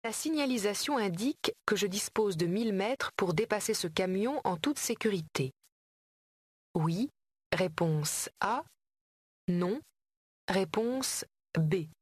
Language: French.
La signalisation indique que je dispose de 1000 mètres pour dépasser ce camion en toute sécurité. Oui, réponse A. Non, réponse B.